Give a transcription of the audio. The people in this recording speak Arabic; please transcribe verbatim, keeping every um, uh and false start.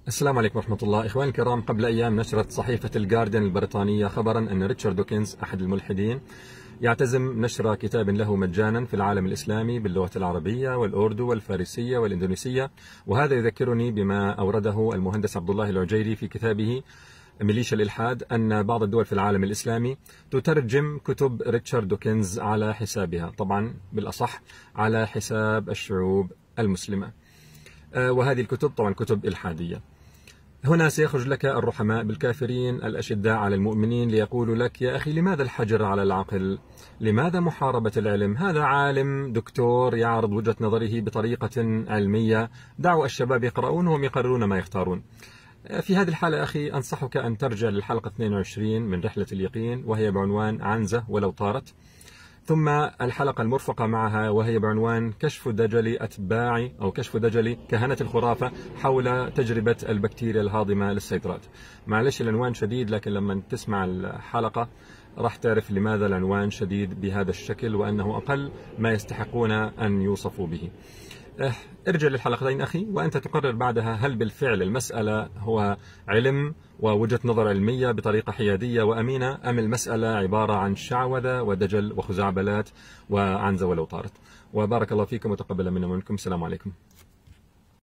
السلام عليكم ورحمة الله. إخواني الكرام، قبل أيام نشرت صحيفة الجارديان البريطانية خبرا أن ريتشارد دوكنز أحد الملحدين يعتزم نشر كتاب له مجانا في العالم الإسلامي باللغة العربية والأردو والفارسية والإندونيسية، وهذا يذكرني بما أورده المهندس عبد الله العجيري في كتابه ميليشيا الإلحاد، أن بعض الدول في العالم الإسلامي تترجم كتب ريتشارد دوكنز على حسابها، طبعا بالأصح على حساب الشعوب المسلمة، وهذه الكتب طبعا كتب إلحادية. هنا سيخرج لك الرحماء بالكافرين الأشداء على المؤمنين ليقولوا لك: يا أخي، لماذا الحجر على العقل؟ لماذا محاربة العلم؟ هذا عالم دكتور يعرض وجهة نظره بطريقة علمية، دعوا الشباب يقرؤون وهم يقررون ما يختارون. في هذه الحالة أخي أنصحك أن ترجع للحلقة اثنين وعشرين من رحلة اليقين، وهي بعنوان عنزة ولو طارت، ثم الحلقة المرفقة معها وهي بعنوان كشف دجل أتباع أو كشف دجل كهنة الخرافة حول تجربة البكتيريا الهاضمة للسيطرات. معلش العنوان شديد، لكن لما تسمع الحلقة راح تعرف لماذا العنوان شديد بهذا الشكل، وأنه أقل ما يستحقون أن يوصفوا به. ارجع للحلقتين أخي وأنت تقرر بعدها هل بالفعل المسألة هو علم ووجهة نظر علمية بطريقة حيادية وأمينة، أم المسألة عبارة عن شعوذة ودجل وخزعبلات وعنزة ولو طارت. وبارك الله فيكم وتقبل منا ومنكم. السلام عليكم.